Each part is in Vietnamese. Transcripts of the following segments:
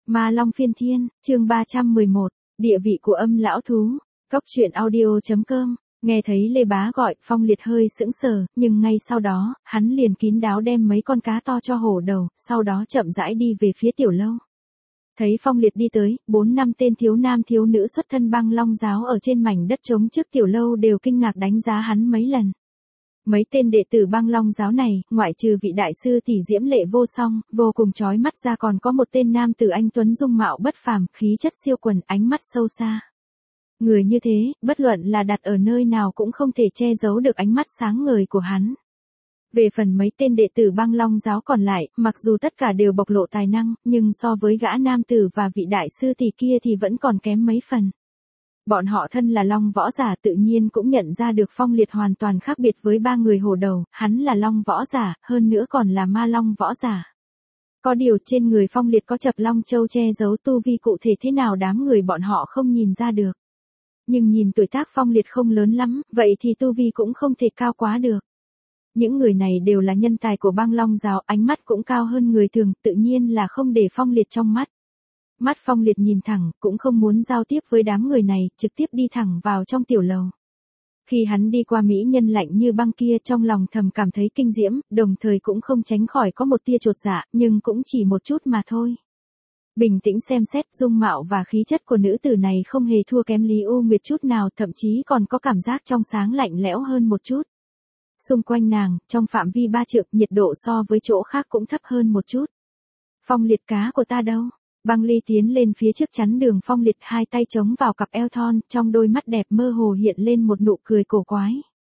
Ma Long Phiên Thiên, chương 311, địa vị của âm lão thú, Cốc truyện audio.com. Nghe thấy Lê Bá gọi, Phong Liệt hơi sững sờ, nhưng ngay sau đó, hắn liền kín đáo đem mấy con cá to cho hổ đầu, sau đó chậm rãi đi về phía tiểu lâu. Thấy Phong Liệt đi tới, 4-5 tên thiếu nam thiếu nữ xuất thân Băng Long giáo ở trên mảnh đất trống trước tiểu lâu đều kinh ngạc đánh giá hắn mấy lần. Mấy tên đệ tử Băng Long giáo này, ngoại trừ vị đại sư tỷ diễm lệ vô song, vô cùng chói mắt ra, còn có một tên nam tử anh tuấn dung mạo bất phàm, khí chất siêu quần, ánh mắt sâu xa. Người như thế, bất luận là đặt ở nơi nào cũng không thể che giấu được ánh mắt sáng ngời của hắn. Về phần mấy tên đệ tử Băng Long giáo còn lại, mặc dù tất cả đều bộc lộ tài năng, nhưng so với gã nam tử và vị đại sư tỷ kia thì vẫn còn kém mấy phần. Bọn họ thân là Long võ giả tự nhiên cũng nhận ra được Phong Liệt hoàn toàn khác biệt với ba người hổ đầu, hắn là Long võ giả, hơn nữa còn là Ma Long võ giả. Có điều trên người Phong Liệt có chập Long Châu che giấu tu vi cụ thể thế nào đám người bọn họ không nhìn ra được. Nhưng nhìn tuổi tác Phong Liệt không lớn lắm, vậy thì tu vi cũng không thể cao quá được. Những người này đều là nhân tài của Băng Long giáo, ánh mắt cũng cao hơn người thường, tự nhiên là không để Phong Liệt trong mắt. Mắt Phong Liệt nhìn thẳng, cũng không muốn giao tiếp với đám người này, trực tiếp đi thẳng vào trong tiểu lầu. Khi hắn đi qua mỹ nhân lạnh như băng kia, trong lòng thầm cảm thấy kinh diễm, đồng thời cũng không tránh khỏi có một tia chột dạ, nhưng cũng chỉ một chút mà thôi. Bình tĩnh xem xét, dung mạo và khí chất của nữ tử này không hề thua kém Lý U Nguyệt chút nào, thậm chí còn có cảm giác trong sáng lạnh lẽo hơn một chút. Xung quanh nàng, trong phạm vi 3 trượng, nhiệt độ so với chỗ khác cũng thấp hơn một chút. Phong Liệt, cá của ta đâu? Băng Ly tiến lên phía trước chắn đường Phong Liệt, hai tay chống vào cặp eo thon, trong đôi mắt đẹp mơ hồ hiện lên một nụ cười cổ quái.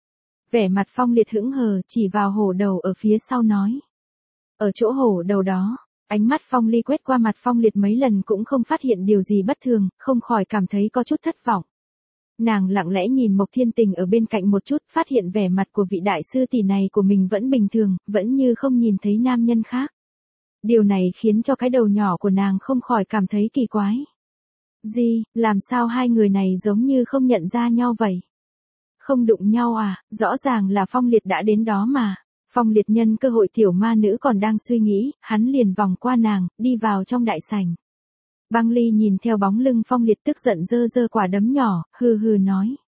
Vẻ mặt Phong Liệt hững hờ, chỉ vào hổ đầu ở phía sau nói. Ở chỗ hổ đầu đó, ánh mắt Phong Ly quét qua mặt Phong Liệt mấy lần cũng không phát hiện điều gì bất thường, không khỏi cảm thấy có chút thất vọng. Nàng lặng lẽ nhìn Mộc Thiên Tình ở bên cạnh một chút, phát hiện vẻ mặt của vị đại sư tỷ này của mình vẫn bình thường, vẫn như không nhìn thấy nam nhân khác. Điều này khiến cho cái đầu nhỏ của nàng không khỏi cảm thấy kỳ quái. Gì, làm sao hai người này giống như không nhận ra nhau vậy? Không đụng nhau à, rõ ràng là Phong Liệt đã đến đó mà. Phong Liệt nhân cơ hội tiểu ma nữ còn đang suy nghĩ, hắn liền vòng qua nàng, đi vào trong đại sảnh. Băng Ly nhìn theo bóng lưng Phong Liệt tức giận giơ giơ quả đấm nhỏ, hừ hừ nói.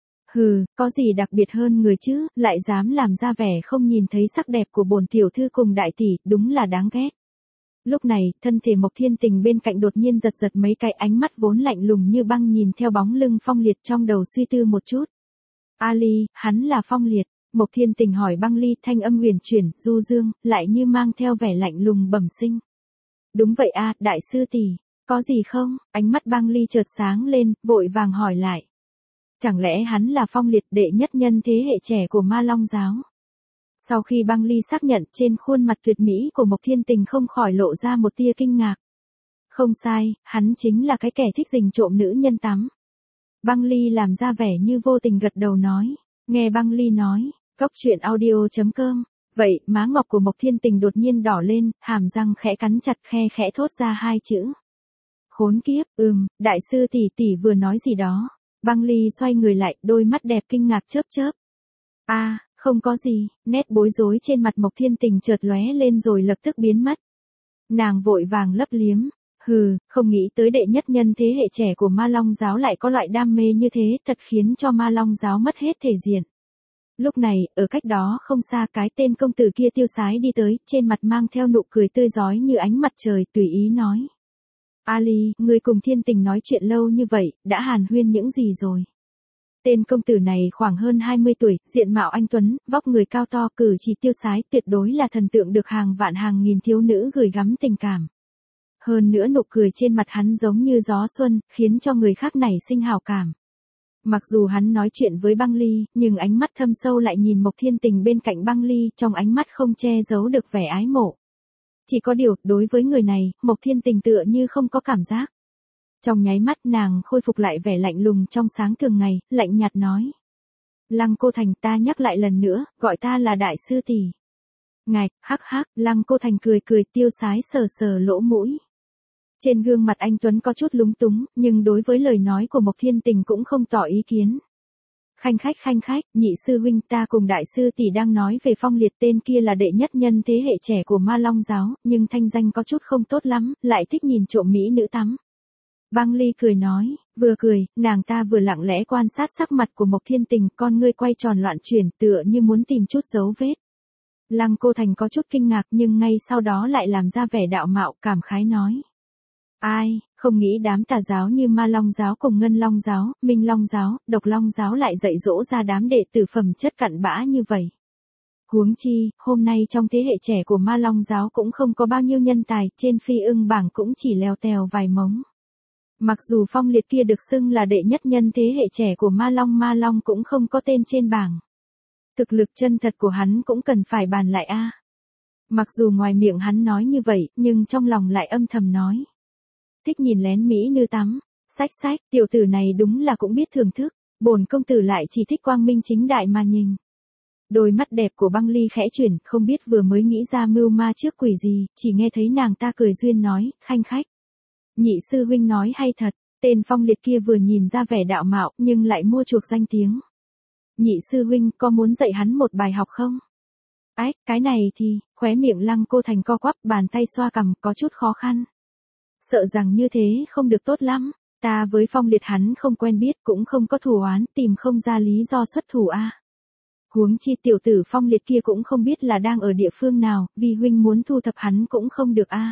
Hừ, có gì đặc biệt hơn người chứ, lại dám làm ra vẻ không nhìn thấy sắc đẹp của bổn tiểu thư cùng đại tỷ, đúng là đáng ghét. Lúc này, thân thể Mộc Thiên Tình bên cạnh đột nhiên giật giật mấy cái, ánh mắt vốn lạnh lùng như băng nhìn theo bóng lưng Phong Liệt, trong đầu suy tư một chút. Ali, hắn là Phong Liệt. Mộc Thiên Tình hỏi Băng Ly, thanh âm huyền chuyển, du dương, lại như mang theo vẻ lạnh lùng bẩm sinh. Đúng vậy a, đại sư tỷ, có gì không? Ánh mắt Băng Ly chợt sáng lên, vội vàng hỏi lại. Chẳng lẽ hắn là Phong Liệt, đệ nhất nhân thế hệ trẻ của Ma Long giáo? Sau khi Băng Ly xác nhận, trên khuôn mặt tuyệt mỹ của Mộc Thiên Tình không khỏi lộ ra một tia kinh ngạc. Không sai, hắn chính là cái kẻ thích rình trộm nữ nhân tắm. Băng Ly làm ra vẻ như vô tình gật đầu nói. Nghe Băng Ly nói, Cốc truyện audio.com. Vậy, má ngọc của Mộc Thiên Tình đột nhiên đỏ lên, hàm răng khẽ cắn chặt, khe khẽ thốt ra hai chữ. Khốn kiếp, đại sư tỷ tỷ vừa nói gì đó. Băng Ly xoay người lại, đôi mắt đẹp kinh ngạc chớp chớp. Không có gì, nét bối rối trên mặt Mộc Thiên Tình chợt lóe lên rồi lập tức biến mất. Nàng vội vàng lấp liếm. Không nghĩ tới đệ nhất nhân thế hệ trẻ của Ma Long giáo lại có loại đam mê như thế, thật khiến cho Ma Long giáo mất hết thể diện. Lúc này, ở cách đó không xa, cái tên công tử kia tiêu sái đi tới, trên mặt mang theo nụ cười tươi rói như ánh mặt trời, tùy ý nói. Ali, người cùng Thiên Tình nói chuyện lâu như vậy, đã hàn huyên những gì rồi? Tên công tử này khoảng hơn 20 tuổi, diện mạo anh tuấn, vóc người cao to, cử chỉ tiêu sái, tuyệt đối là thần tượng được hàng vạn hàng nghìn thiếu nữ gửi gắm tình cảm. Hơn nữa nụ cười trên mặt hắn giống như gió xuân, khiến cho người khác nảy sinh hảo cảm. Mặc dù hắn nói chuyện với Băng Ly, nhưng ánh mắt thâm sâu lại nhìn Mộc Thiên Tình bên cạnh Băng Ly, trong ánh mắt không che giấu được vẻ ái mộ. Chỉ có điều, đối với người này, Mộc Thiên Tình tựa như không có cảm giác. Trong nháy mắt nàng khôi phục lại vẻ lạnh lùng trong sáng thường ngày, lạnh nhạt nói. Lăng Cô Thành, ta nhắc lại lần nữa, gọi ta là đại sư tỷ. Ngạch, hắc hắc, Lăng Cô Thành cười cười tiêu sái sờ sờ lỗ mũi. Trên gương mặt anh Tuấn có chút lúng túng, nhưng đối với lời nói của Mộc Thiên Tình cũng không tỏ ý kiến. Khanh khách, nhị sư huynh, ta cùng đại sư tỷ đang nói về Phong Liệt, tên kia là đệ nhất nhân thế hệ trẻ của Ma Long giáo, nhưng thanh danh có chút không tốt lắm, lại thích nhìn trộm mỹ nữ tắm. Băng Ly cười nói, vừa cười, nàng ta vừa lặng lẽ quan sát sắc mặt của Mộc Thiên Tình, con ngươi quay tròn loạn chuyển tựa như muốn tìm chút dấu vết. Lăng Cô Thành có chút kinh ngạc nhưng ngay sau đó lại làm ra vẻ đạo mạo, cảm khái nói. Ai, không nghĩ đám tà giáo như Ma Long giáo cùng Ngân Long giáo, Minh Long giáo, Độc Long giáo lại dạy dỗ ra đám đệ tử phẩm chất cặn bã như vậy. Huống chi, hôm nay trong thế hệ trẻ của Ma Long giáo cũng không có bao nhiêu nhân tài, trên phi ưng bảng cũng chỉ leo tèo vài mống. Mặc dù Phong Liệt kia được xưng là đệ nhất nhân thế hệ trẻ của Ma Long cũng không có tên trên bảng. Thực lực chân thật của hắn cũng cần phải bàn lại a. Mặc dù ngoài miệng hắn nói như vậy, nhưng trong lòng lại âm thầm nói. Thích nhìn lén mỹ nữ tắm, sách, tiểu tử này đúng là cũng biết thưởng thức, bổn công tử lại chỉ thích quang minh chính đại mà nhìn. Đôi mắt đẹp của Băng Ly khẽ chuyển, không biết vừa mới nghĩ ra mưu ma trước quỷ gì, chỉ nghe thấy nàng ta cười duyên nói, khanh khách. Nhị sư huynh nói hay thật, tên Phong Liệt kia vừa nhìn ra vẻ đạo mạo nhưng lại mua chuộc danh tiếng. Nhị sư huynh có muốn dạy hắn một bài học không? Ách, cái này thì, khóe miệng Lăng Cô Thành co quắp, bàn tay xoa cằm, có chút khó khăn. Sợ rằng như thế không được tốt lắm, ta với Phong Liệt hắn không quen biết cũng không có thù oán, tìm không ra lý do xuất thủ a. Huống chi tiểu tử Phong Liệt kia cũng không biết là đang ở địa phương nào, vì huynh muốn thu thập hắn cũng không được a.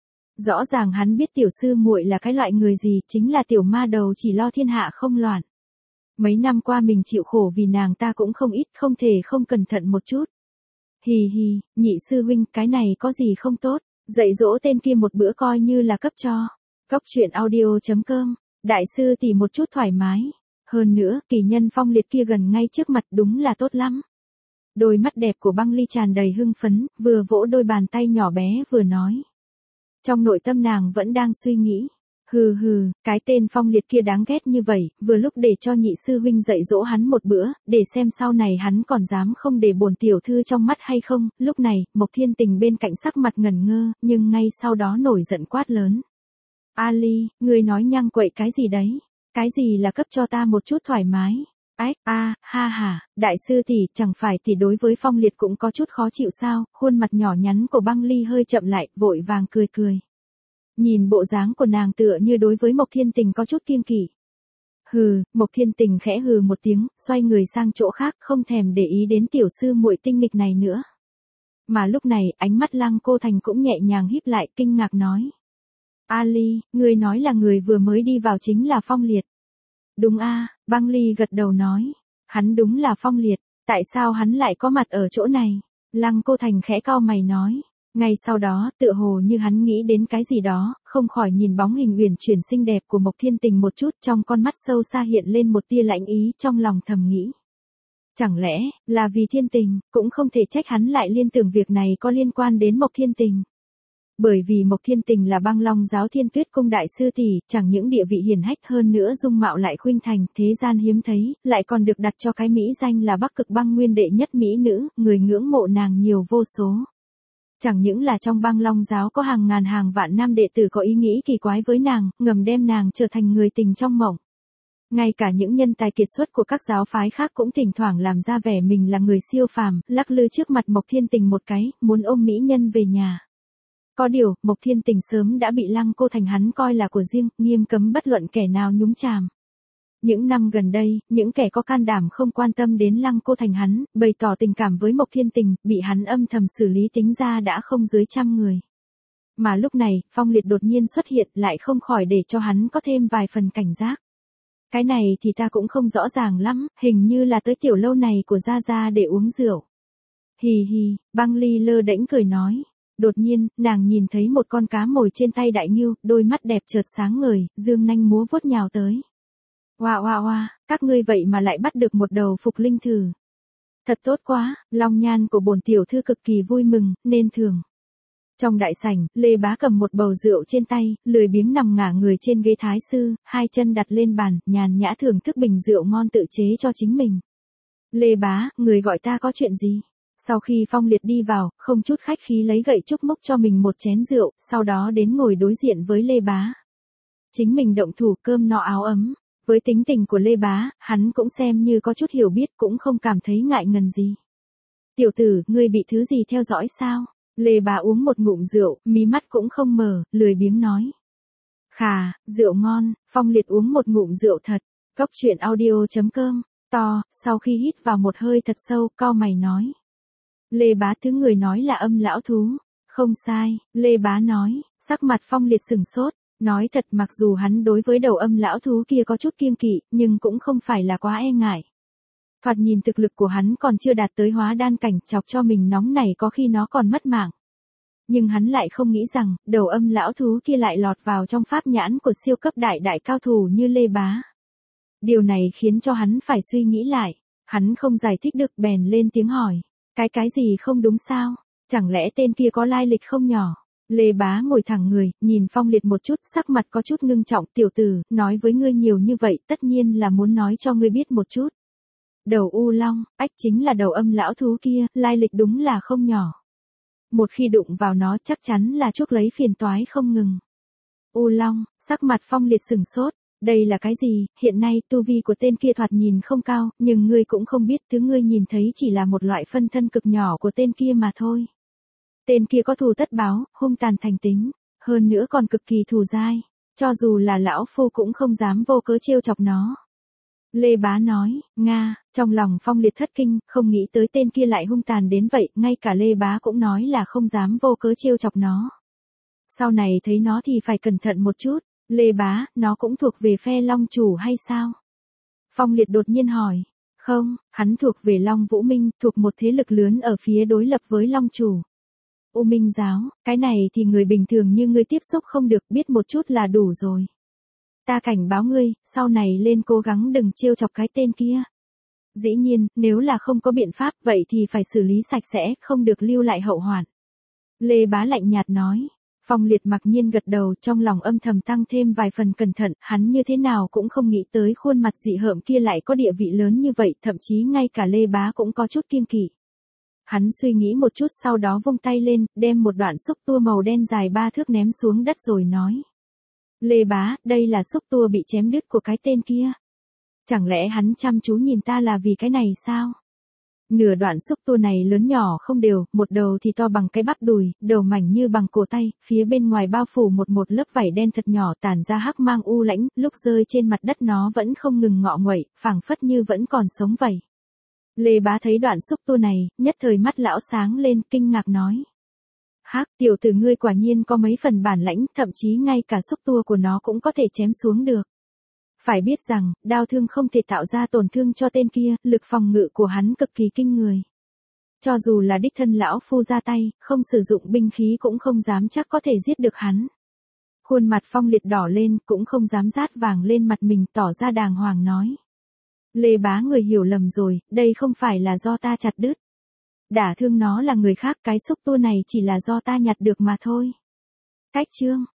Rõ ràng hắn biết tiểu sư muội là cái loại người gì, chính là tiểu ma đầu chỉ lo thiên hạ không loạn. Mấy năm qua mình chịu khổ vì nàng ta cũng không ít, không thể không cẩn thận một chút. Hì, nhị sư huynh, cái này có gì không tốt, dạy dỗ tên kia một bữa coi như là cấp cho. Cốc truyện audio.com, đại sư tỷ một chút thoải mái. Hơn nữa, kỳ nhân Phong Liệt kia gần ngay trước mặt đúng là tốt lắm. Đôi mắt đẹp của Băng Ly tràn đầy hưng phấn, vừa vỗ đôi bàn tay nhỏ bé vừa nói. Trong nội tâm nàng vẫn đang suy nghĩ. Hừ, cái tên Phong Liệt kia đáng ghét như vậy, vừa lúc để cho nhị sư huynh dạy dỗ hắn một bữa, để xem sau này hắn còn dám không để bổn tiểu thư trong mắt hay không. Lúc này, Mộc Thiên Tình bên cạnh sắc mặt ngẩn ngơ, nhưng ngay sau đó nổi giận quát lớn. Ali, ngươi nói nhăng quậy cái gì đấy? Cái gì là cấp cho ta một chút thoải mái? Ách, ha, đại sư tỷ, chẳng phải tỷ đối với Phong Liệt cũng có chút khó chịu sao? Khuôn mặt nhỏ nhắn của Băng Ly hơi chậm lại, vội vàng cười. Nhìn bộ dáng của nàng tựa như đối với Mộc Thiên Tình có chút kiêng kỵ. Hừ, Mộc Thiên Tình khẽ hừ một tiếng, xoay người sang chỗ khác, không thèm để ý đến tiểu sư muội tinh nghịch này nữa. Mà lúc này, ánh mắt Lăng Cô Thành cũng nhẹ nhàng híp lại, kinh ngạc nói. Ali, ngươi nói là người vừa mới đi vào chính là Phong Liệt. Đúng a, Băng Ly gật đầu nói. Hắn đúng là Phong Liệt, tại sao hắn lại có mặt ở chỗ này? Lăng Cô Thành khẽ cau mày nói. Ngay sau đó, tựa hồ như hắn nghĩ đến cái gì đó, không khỏi nhìn bóng hình uyển chuyển xinh đẹp của Mộc Thiên Tình một chút, trong con mắt sâu xa hiện lên một tia lãnh ý, trong lòng thầm nghĩ. Chẳng lẽ, là vì Thiên Tình, cũng không thể trách hắn lại liên tưởng việc này có liên quan đến Mộc Thiên Tình. Bởi vì Mộc Thiên Tình là Băng Long giáo Thiên Tuyết cung đại sư tỷ, chẳng những địa vị hiển hách hơn nữa dung mạo lại khuynh thành, thế gian hiếm thấy, lại còn được đặt cho cái mỹ danh là Bắc Cực Băng Nguyên đệ nhất mỹ nữ, người ngưỡng mộ nàng nhiều vô số. Chẳng những là trong Băng Long giáo có hàng ngàn hàng vạn nam đệ tử có ý nghĩ kỳ quái với nàng, ngầm đem nàng trở thành người tình trong mộng. Ngay cả những nhân tài kiệt xuất của các giáo phái khác cũng thỉnh thoảng làm ra vẻ mình là người siêu phàm, lắc lư trước mặt Mộc Thiên Tình một cái, muốn ôm mỹ nhân về nhà. Có điều, Mộc Thiên Tình sớm đã bị Lăng Cô Thành hắn coi là của riêng, nghiêm cấm bất luận kẻ nào nhúng chàm. Những năm gần đây, những kẻ có can đảm không quan tâm đến Lăng Cô Thành hắn, bày tỏ tình cảm với Mộc Thiên Tình, bị hắn âm thầm xử lý tính ra đã không dưới 100 người. Mà lúc này, Phong Liệt đột nhiên xuất hiện lại không khỏi để cho hắn có thêm vài phần cảnh giác. Cái này thì ta cũng không rõ ràng lắm, hình như là tới tiểu lâu này của Gia Gia để uống rượu. Hì, Băng Ly lơ đễnh cười nói. Đột nhiên, nàng nhìn thấy một con cá mồi trên tay đại ngưu, đôi mắt đẹp chợt sáng ngời, dương nanh múa vuốt nhào tới. Oa, các ngươi vậy mà lại bắt được một đầu phục linh thử. Thật tốt quá, long nhan của bổn tiểu thư cực kỳ vui mừng, nên thưởng. Trong đại sảnh, Lê Bá cầm một bầu rượu trên tay, lười biếng nằm ngả người trên ghế thái sư, hai chân đặt lên bàn, nhàn nhã thưởng thức bình rượu ngon tự chế cho chính mình. Lê Bá, người gọi ta có chuyện gì? Sau khi Phong Liệt đi vào, không chút khách khí lấy gậy trúc múc cho mình một chén rượu, sau đó đến ngồi đối diện với Lê Bá. Chính mình động thủ cơm no áo ấm. Với tính tình của Lê Bá, hắn cũng xem như có chút hiểu biết cũng không cảm thấy ngại ngần gì. Tiểu tử, ngươi bị thứ gì theo dõi sao? Lê Bá uống một ngụm rượu, mí mắt cũng không mở, lười biếng nói. Khà, rượu ngon, Phong Liệt uống một ngụm rượu thật. Cốc truyện audio.com, to, sau khi hít vào một hơi thật sâu, cau mày nói. Lê Bá thứ người nói là âm lão thú. Không sai, Lê Bá nói, sắc mặt Phong Liệt sửng sốt. Nói thật mặc dù hắn đối với đầu âm lão thú kia có chút kiêng kỵ, nhưng cũng không phải là quá e ngại. Thoạt nhìn thực lực của hắn còn chưa đạt tới hóa đan cảnh, chọc cho mình nóng này có khi nó còn mất mạng. Nhưng hắn lại không nghĩ rằng, đầu âm lão thú kia lại lọt vào trong pháp nhãn của siêu cấp đại cao thủ như Lê Bá. Điều này khiến cho hắn phải suy nghĩ lại, hắn không giải thích được bèn lên tiếng hỏi. Cái gì không đúng sao? Chẳng lẽ tên kia có lai lịch không nhỏ? Lê Bá ngồi thẳng người, nhìn Phong Liệt một chút, sắc mặt có chút ngưng trọng. Tiểu tử, nói với ngươi nhiều như vậy, tất nhiên là muốn nói cho ngươi biết một chút. Đầu U Long, ách chính là đầu âm lão thú kia, lai lịch đúng là không nhỏ. Một khi đụng vào nó chắc chắn là chuốc lấy phiền toái không ngừng. U Long, sắc mặt Phong Liệt sửng sốt. Đây là cái gì? Hiện nay tu vi của tên kia thoạt nhìn không cao, nhưng ngươi cũng không biết thứ ngươi nhìn thấy chỉ là một loại phân thân cực nhỏ của tên kia mà thôi. Tên kia có thù tất báo, hung tàn thành tính, hơn nữa còn cực kỳ thù dai, cho dù là lão phu cũng không dám vô cớ trêu chọc nó. Lê Bá nói, Nga, trong lòng Phong Liệt thất kinh, không nghĩ tới tên kia lại hung tàn đến vậy, ngay cả Lê Bá cũng nói là không dám vô cớ trêu chọc nó. Sau này thấy nó thì phải cẩn thận một chút. Lê Bá, nó cũng thuộc về phe Long Chủ hay sao? Phong Liệt đột nhiên hỏi. Không, hắn thuộc về Long Vũ Minh, thuộc một thế lực lớn ở phía đối lập với Long Chủ. U Minh giáo, cái này thì người bình thường như ngươi tiếp xúc không được, biết một chút là đủ rồi. Ta cảnh báo ngươi, sau này lên cố gắng đừng trêu chọc cái tên kia. Dĩ nhiên, nếu là không có biện pháp vậy thì phải xử lý sạch sẽ, không được lưu lại hậu hoạn. Lê Bá lạnh nhạt nói. Phong Liệt mặc nhiên gật đầu, trong lòng âm thầm tăng thêm vài phần cẩn thận, hắn như thế nào cũng không nghĩ tới khuôn mặt dị hợm kia lại có địa vị lớn như vậy, thậm chí ngay cả Lê Bá cũng có chút kiêng kỵ. Hắn suy nghĩ một chút sau đó vung tay lên, đem một đoạn xúc tua màu đen dài 3 thước ném xuống đất rồi nói. Lê Bá, đây là xúc tua bị chém đứt của cái tên kia. Chẳng lẽ hắn chăm chú nhìn ta là vì cái này sao? Nửa đoạn xúc tua này lớn nhỏ không đều, một đầu thì to bằng cái bắp đùi, đầu mảnh như bằng cổ tay, phía bên ngoài bao phủ một lớp vảy đen thật nhỏ tản ra hắc mang u lãnh, lúc rơi trên mặt đất nó vẫn không ngừng ngọ nguậy, phảng phất như vẫn còn sống vậy. Lê Bá thấy đoạn xúc tua này, nhất thời mắt lão sáng lên, kinh ngạc nói. Hắc, tiểu tử ngươi quả nhiên có mấy phần bản lãnh, thậm chí ngay cả xúc tua của nó cũng có thể chém xuống được. Phải biết rằng, đao thương không thể tạo ra tổn thương cho tên kia, lực phòng ngự của hắn cực kỳ kinh người. Cho dù là đích thân lão phu ra tay, không sử dụng binh khí cũng không dám chắc có thể giết được hắn. Khuôn mặt Phong Liệt đỏ lên, cũng không dám rát vàng lên mặt mình, tỏ ra đàng hoàng nói. Lê Bá, người hiểu lầm rồi, đây không phải là do ta chặt đứt. Đả thương nó là người khác, cái xúc tua này chỉ là do ta nhặt được mà thôi. Cách chương.